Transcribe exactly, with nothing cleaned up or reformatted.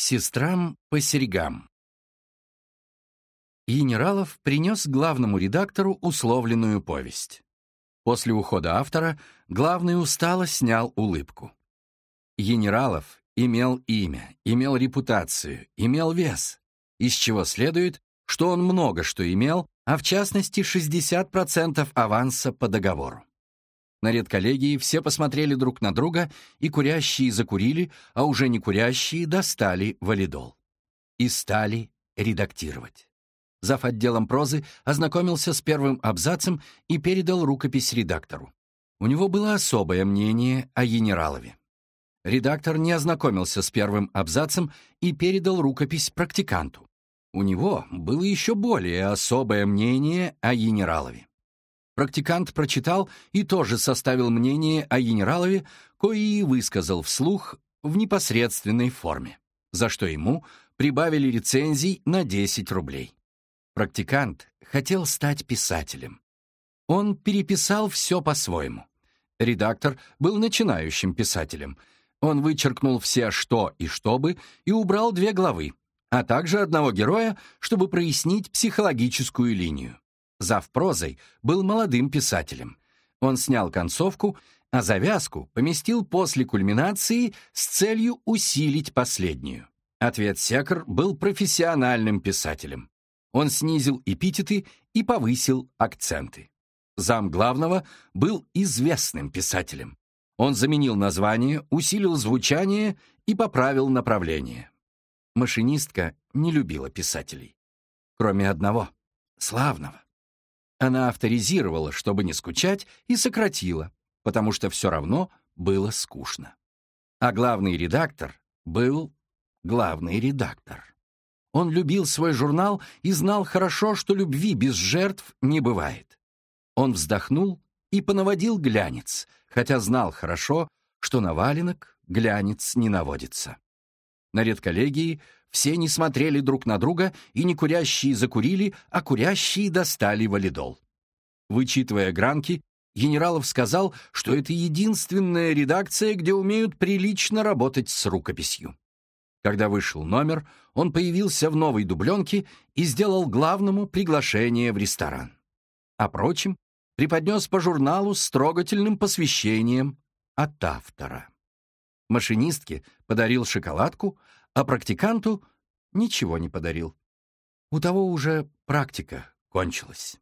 Сестрам по серьгам. Генералов принес главному редактору условленную повесть. После ухода автора главный устало снял улыбку. Генералов имел имя, имел репутацию, имел вес, из чего следует, что он много что имел, а в частности шестьдесят процентов аванса по договору. На редколлегии все посмотрели друг на друга, и курящие закурили, а уже не курящие достали валидол. И стали редактировать. Зав. Отделом прозы ознакомился с первым абзацем и передал рукопись редактору. У него было особое мнение о Генералове. Редактор не ознакомился с первым абзацем и передал рукопись практиканту. У него было еще более особое мнение о Генералове. Практикант прочитал и тоже составил мнение о Генералове, кое и высказал вслух в непосредственной форме, за что ему прибавили рецензий на десять рублей. Практикант хотел стать писателем. Он переписал все по-своему. Редактор был начинающим писателем. Он вычеркнул все «что» и «чтобы» и убрал две главы, а также одного героя, чтобы прояснить психологическую линию. Зав. Прозой был молодым писателем. Он снял концовку, а завязку поместил после кульминации с целью усилить последнюю. Ответ секр был профессиональным писателем. Он снизил эпитеты и повысил акценты. Зам главного был известным писателем. Он заменил название, усилил звучание и поправил направление. Машинистка не любила писателей. Кроме одного — славного. Она авторизировала, чтобы не скучать, и сократила, потому что все равно было скучно. А главный редактор был главный редактор. Он любил свой журнал и знал хорошо, что любви без жертв не бывает. Он вздохнул и понаводил глянец, хотя знал хорошо, что на валенок глянец не наводится. На редколлегии все не смотрели друг на друга, и не курящие закурили, а курящие достали валидол. Вычитывая гранки, Генералов сказал, что это единственная редакция, где умеют прилично работать с рукописью. Когда вышел номер, он появился в новой дубленке и сделал главному приглашение в ресторан. А прочим преподнес по журналу с трогательным посвящением от автора. Машинистке подарил шоколадку, а практиканту ничего не подарил. У того уже практика кончилась.